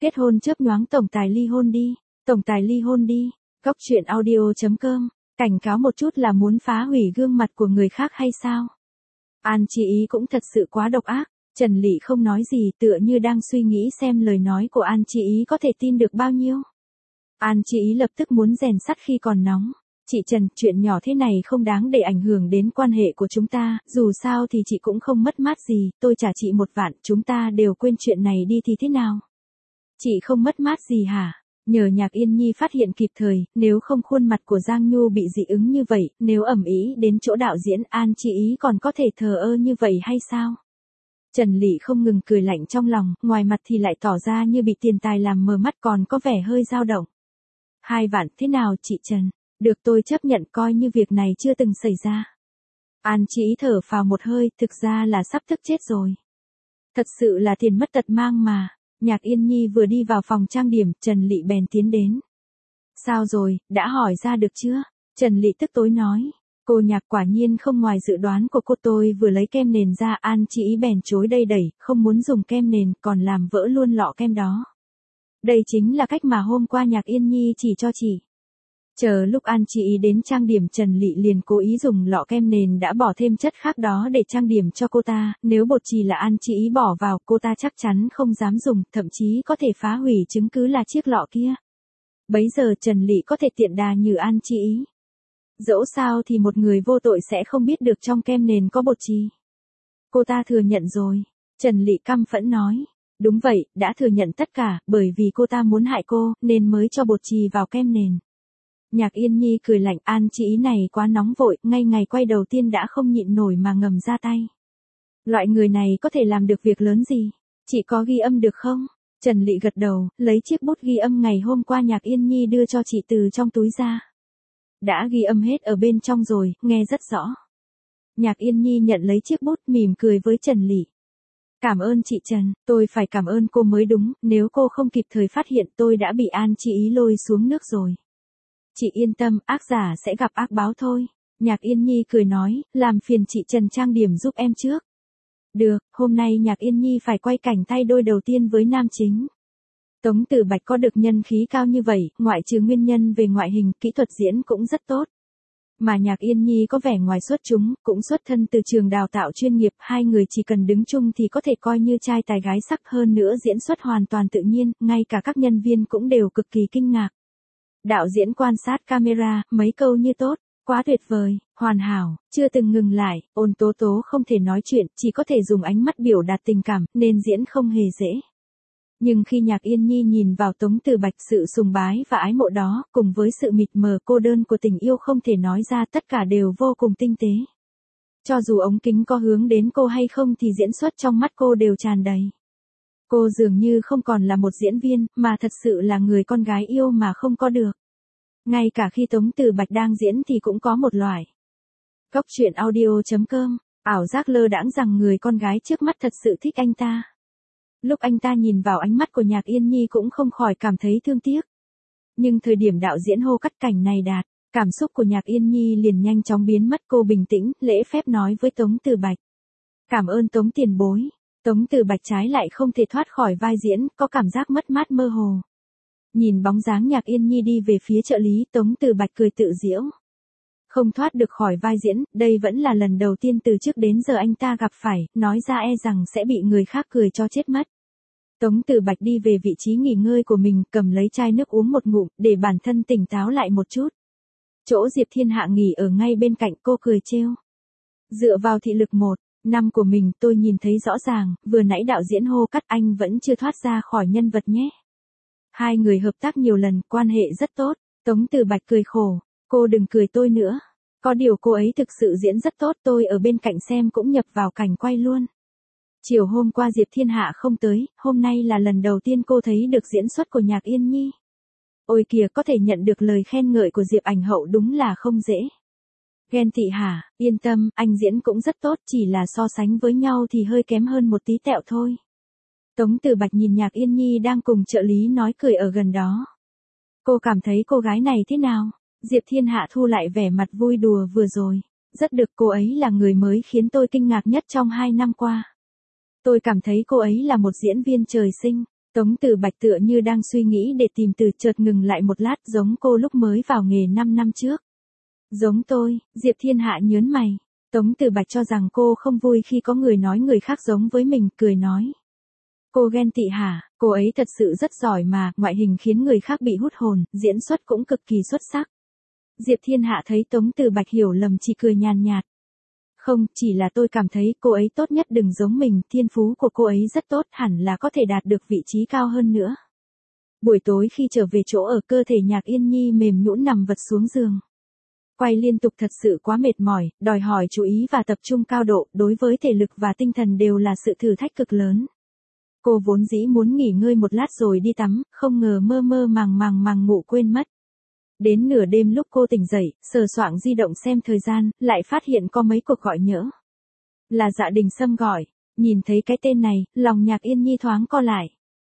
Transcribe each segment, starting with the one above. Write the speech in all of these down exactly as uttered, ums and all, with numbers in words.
Kết hôn chớp nhoáng tổng tài ly hôn đi, tổng tài ly hôn đi. Góc truyện audio chấm com, cảnh cáo một chút là muốn phá hủy gương mặt của người khác hay sao? An Chi Ý cũng thật sự quá độc ác, Trần Lị không nói gì, tựa như đang suy nghĩ xem lời nói của An Chi Ý có thể tin được bao nhiêu. An Chi Ý lập tức muốn rèn sắt khi còn nóng. Chị Trần, chuyện nhỏ thế này không đáng để ảnh hưởng đến quan hệ của chúng ta, dù sao thì chị cũng không mất mát gì, tôi trả chị một vạn, chúng ta đều quên chuyện này đi thì thế nào? Chị không mất mát gì hả? Nhờ Nhạc Yên Nhi phát hiện kịp thời, nếu không khuôn mặt của Giang Nhu bị dị ứng như vậy, nếu ầm ĩ đến chỗ đạo diễn, An Chi Ý còn có thể thờ ơ như vậy hay sao? Trần Lị không ngừng cười lạnh trong lòng, ngoài mặt thì lại tỏ ra như bị tiền tài làm mờ mắt, còn có vẻ hơi dao động. Hai vạn, thế nào chị Trần? Được, tôi chấp nhận, coi như việc này chưa từng xảy ra. An Chi Ý thở phào một hơi, thực ra là sắp thức chết rồi. Thật sự là tiền mất tật mang mà. Nhạc Yên Nhi vừa đi vào phòng trang điểm, Trần Lị bèn tiến đến. Sao rồi, đã hỏi ra được chưa? Trần Lị tức tối nói. Cô Nhạc, quả nhiên không ngoài dự đoán của cô, tôi vừa lấy kem nền ra. An Chi Ý bèn chối đầy đẩy, không muốn dùng kem nền, còn làm vỡ luôn lọ kem đó. Đây chính là cách mà hôm qua Nhạc Yên Nhi chỉ cho chị. Chờ lúc An Chi Ý đến trang điểm, Trần Lị liền cố ý dùng lọ kem nền đã bỏ thêm chất khác đó để trang điểm cho cô ta, nếu bột chì là An Chi Ý bỏ vào, cô ta chắc chắn không dám dùng, thậm chí có thể phá hủy chứng cứ là chiếc lọ kia. Bấy giờ Trần Lị có thể tiện đà như An Chi Ý. Dẫu sao thì một người vô tội sẽ không biết được trong kem nền có bột chì. Cô ta thừa nhận rồi. Trần Lị căm phẫn nói. Đúng vậy, đã thừa nhận tất cả, bởi vì cô ta muốn hại cô, nên mới cho bột chì vào kem nền. Nhạc Yên Nhi cười lạnh, An Chi Ý này quá nóng vội, ngay ngày quay đầu tiên đã không nhịn nổi mà ngầm ra tay. Loại người này có thể làm được việc lớn gì? Chị có ghi âm được không? Trần Lị gật đầu, lấy chiếc bút ghi âm ngày hôm qua Nhạc Yên Nhi đưa cho chị từ trong túi ra. Đã ghi âm hết ở bên trong rồi, nghe rất rõ. Nhạc Yên Nhi nhận lấy chiếc bút, mỉm cười với Trần Lị. Cảm ơn chị Trần, tôi phải cảm ơn cô mới đúng, nếu cô không kịp thời phát hiện tôi đã bị An Chi Ý lôi xuống nước rồi. Chị yên tâm, ác giả sẽ gặp ác báo thôi. Nhạc Yên Nhi cười nói, làm phiền chị Trần trang điểm giúp em trước. Được, hôm nay Nhạc Yên Nhi phải quay cảnh tay đôi đầu tiên với nam chính. Tống Tử Bạch có được nhân khí cao như vậy, ngoại trừ nguyên nhân về ngoại hình, kỹ thuật diễn cũng rất tốt. Mà Nhạc Yên Nhi có vẻ ngoài xuất chúng, cũng xuất thân từ trường đào tạo chuyên nghiệp, hai người chỉ cần đứng chung thì có thể coi như trai tài gái sắc, hơn nữa diễn xuất hoàn toàn tự nhiên, ngay cả các nhân viên cũng đều cực kỳ kinh ngạc. Đạo diễn quan sát camera, mấy câu như tốt, quá tuyệt vời, hoàn hảo, chưa từng ngừng lại, Ôn Tố Tố không thể nói chuyện, chỉ có thể dùng ánh mắt biểu đạt tình cảm, nên diễn không hề dễ. Nhưng khi Nhạc Yên Nhi nhìn vào Tống Tử Bạch, sự sùng bái và ái mộ đó, cùng với sự mịt mờ cô đơn của tình yêu không thể nói ra, tất cả đều vô cùng tinh tế. Cho dù ống kính có hướng đến cô hay không thì diễn xuất trong mắt cô đều tràn đầy. Cô dường như không còn là một diễn viên, mà thật sự là người con gái yêu mà không có được. Ngay cả khi Tống Tử Bạch đang diễn thì cũng có một loại. Góc truyện audio chấm com, ảo giác lơ đãng rằng người con gái trước mắt thật sự thích anh ta. Lúc anh ta nhìn vào ánh mắt của Nhạc Yên Nhi cũng không khỏi cảm thấy thương tiếc. Nhưng thời điểm đạo diễn hô cắt cảnh này đạt, cảm xúc của Nhạc Yên Nhi liền nhanh chóng biến mất, cô bình tĩnh, lễ phép nói với Tống Tử Bạch. Cảm ơn Tống tiền bối. Tống Tử Bạch trái lại không thể thoát khỏi vai diễn, có cảm giác mất mát mơ hồ. Nhìn bóng dáng Nhạc Yên Nhi đi về phía trợ lý, Tống Tử Bạch cười tự giễu. Không thoát được khỏi vai diễn, đây vẫn là lần đầu tiên từ trước đến giờ anh ta gặp phải, nói ra e rằng sẽ bị người khác cười cho chết mất. Tống Tử Bạch đi về vị trí nghỉ ngơi của mình, cầm lấy chai nước uống một ngụm, để bản thân tỉnh táo lại một chút. Chỗ Diệp Thiên Hạ nghỉ ở ngay bên cạnh, cô cười trêu. Dựa vào thị lực một năm của mình, tôi nhìn thấy rõ ràng, vừa nãy đạo diễn hô cắt, anh vẫn chưa thoát ra khỏi nhân vật nhé. Hai người hợp tác nhiều lần, quan hệ rất tốt. Tống Tử Bạch cười khổ. Cô đừng cười tôi nữa. Có điều cô ấy thực sự diễn rất tốt, tôi ở bên cạnh xem cũng nhập vào cảnh quay luôn. Chiều hôm qua Diệp Thiên Hạ không tới, hôm nay là lần đầu tiên cô thấy được diễn xuất của Nhạc Yên Nhi. Ôi kìa, có thể nhận được lời khen ngợi của Diệp ảnh hậu đúng là không dễ. Ghen tị hả? Yên tâm, anh diễn cũng rất tốt, chỉ là so sánh với nhau thì hơi kém hơn một tí tẹo thôi. Tống Tử Bạch nhìn Nhạc Yên Nhi đang cùng trợ lý nói cười ở gần đó. Cô cảm thấy cô gái này thế nào? Diệp Thiên Hạ thu lại vẻ mặt vui đùa vừa rồi. Rất được, cô ấy là người mới khiến tôi kinh ngạc nhất trong hai năm qua. Tôi cảm thấy cô ấy là một diễn viên trời sinh. Tống Tử Bạch tựa như đang suy nghĩ để tìm từ, chợt ngừng lại một lát, giống cô lúc mới vào nghề năm năm trước. Giống tôi, Diệp Thiên Hạ nhớn mày. Tống Tử Bạch cho rằng cô không vui khi có người nói người khác giống với mình, cười nói. Cô ghen tị hả? Cô ấy thật sự rất giỏi mà, ngoại hình khiến người khác bị hút hồn, diễn xuất cũng cực kỳ xuất sắc. Diệp Thiên Hạ thấy Tống Tử Bạch hiểu lầm chỉ cười nhàn nhạt. Không, chỉ là tôi cảm thấy cô ấy tốt nhất đừng giống mình, thiên phú của cô ấy rất tốt, hẳn là có thể đạt được vị trí cao hơn nữa. Buổi tối khi trở về chỗ ở, cơ thể Nhạc Yên Nhi mềm nhũn nằm vật xuống giường. Quay liên tục thật sự quá mệt mỏi, đòi hỏi chú ý và tập trung cao độ, đối với thể lực và tinh thần đều là sự thử thách cực lớn. Cô vốn dĩ muốn nghỉ ngơi một lát rồi đi tắm, không ngờ mơ mơ màng màng màng ngủ quên mất. Đến nửa đêm lúc cô tỉnh dậy, sờ soạng di động xem thời gian, lại phát hiện có mấy cuộc gọi nhỡ. Là Dạ Đình Sâm gọi, nhìn thấy cái tên này, lòng Nhạc Yên Nhi thoáng co lại.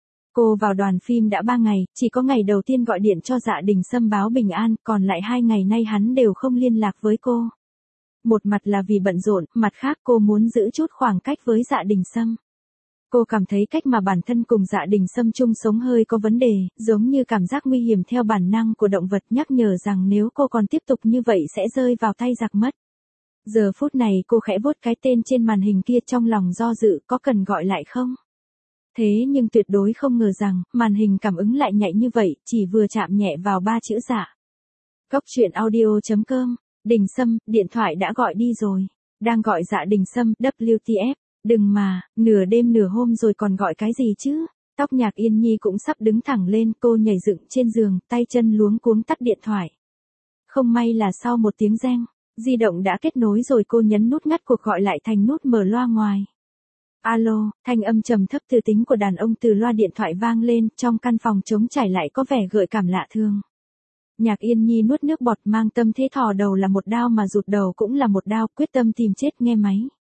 Cô vào đoàn phim đã ba ngày, chỉ có ngày đầu tiên gọi điện cho Dạ Đình Sâm báo bình an, còn lại hai ngày nay hắn đều không liên lạc với cô. Một mặt là vì bận rộn, mặt khác cô muốn giữ chút khoảng cách với Dạ Đình Sâm. Cô cảm thấy cách mà bản thân cùng Dạ Đình Sâm chung sống hơi có vấn đề, giống như cảm giác nguy hiểm theo bản năng của động vật, nhắc nhở rằng nếu cô còn tiếp tục như vậy sẽ rơi vào tay giặc mất. Giờ phút này cô khẽ vuốt cái tên trên màn hình kia, trong lòng do dự có cần gọi lại không? Thế nhưng tuyệt đối không ngờ rằng, màn hình cảm ứng lại nhạy như vậy, chỉ vừa chạm nhẹ vào ba chữ Dạ. Cốc truyện audio chấm com, Đình Sâm, điện thoại đã gọi đi rồi. Đang gọi Dạ Đình Sâm, W T F. Đừng mà, nửa đêm nửa hôm rồi còn gọi cái gì chứ? Tóc Nhạc Yên Nhi cũng sắp đứng thẳng lên, cô nhảy dựng trên giường, tay chân luống cuống tắt điện thoại. Không may là sau một tiếng reng, di động đã kết nối rồi, cô nhấn nút ngắt cuộc gọi lại thành nút mở loa ngoài. Alo, thanh âm trầm thấp từ tính của đàn ông từ loa điện thoại vang lên, trong căn phòng trống trải lại có vẻ gợi cảm lạ thường. Nhạc Yên Nhi nuốt nước bọt, mang tâm thế thò đầu là một đao mà rụt đầu cũng là một đao, quyết tâm tìm chết. Nghe máy.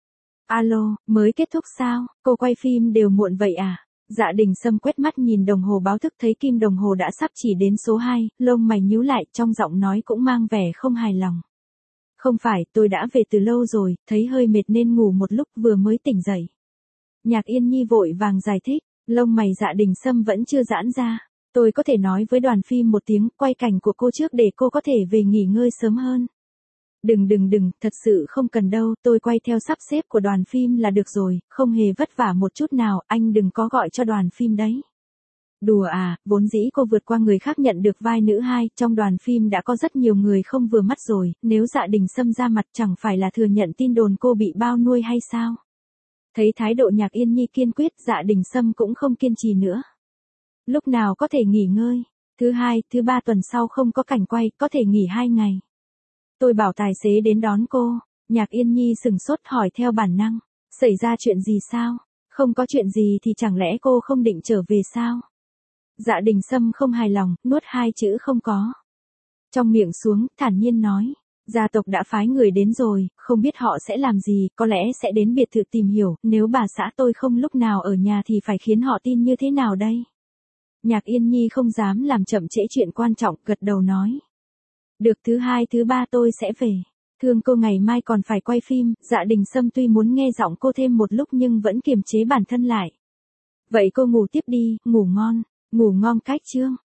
Alo, mới kết thúc sao, cô quay phim đều muộn vậy à? Dạ Đình Sâm quét mắt nhìn đồng hồ báo thức, thấy kim đồng hồ đã sắp chỉ đến số hai, lông mày nhíu lại, trong giọng nói cũng mang vẻ không hài lòng. Không phải, tôi đã về từ lâu rồi, thấy hơi mệt nên ngủ một lúc, vừa mới tỉnh dậy. Nhạc Yên Nhi vội vàng giải thích, lông mày Dạ Đình Sâm vẫn chưa giãn ra. Tôi có thể nói với đoàn phim một tiếng, quay cảnh của cô trước để cô có thể về nghỉ ngơi sớm hơn. Đừng đừng đừng, thật sự không cần đâu, tôi quay theo sắp xếp của đoàn phim là được rồi, không hề vất vả một chút nào, anh đừng có gọi cho đoàn phim đấy. Đùa à, vốn dĩ cô vượt qua người khác nhận được vai nữ hai, trong đoàn phim đã có rất nhiều người không vừa mắt rồi, nếu Dạ Đình Sâm ra mặt chẳng phải là thừa nhận tin đồn cô bị bao nuôi hay sao? Thấy thái độ Nhạc Yên Nhi kiên quyết, Dạ Đình Sâm cũng không kiên trì nữa. Lúc nào có thể nghỉ ngơi? Thứ hai, thứ ba tuần sau không có cảnh quay, có thể nghỉ hai ngày. Tôi bảo tài xế đến đón cô. Nhạc Yên Nhi sừng sốt hỏi theo bản năng. Xảy ra chuyện gì sao? Không có chuyện gì thì chẳng lẽ cô không định trở về sao? Dạ Đình Sâm không hài lòng, nuốt hai chữ không có. Trong miệng xuống, thản nhiên nói. Gia tộc đã phái người đến rồi, không biết họ sẽ làm gì, có lẽ sẽ đến biệt thự tìm hiểu, nếu bà xã tôi không lúc nào ở nhà thì phải khiến họ tin như thế nào đây? Nhạc Yên Nhi không dám làm chậm trễ chuyện quan trọng, gật đầu nói. Được, thứ hai thứ ba tôi sẽ về. Thương cô ngày mai còn phải quay phim. Dạ Đình Sâm tuy muốn nghe giọng cô thêm một lúc nhưng vẫn kiềm chế bản thân lại. Vậy cô ngủ tiếp đi, ngủ ngon, ngủ ngon cách chương.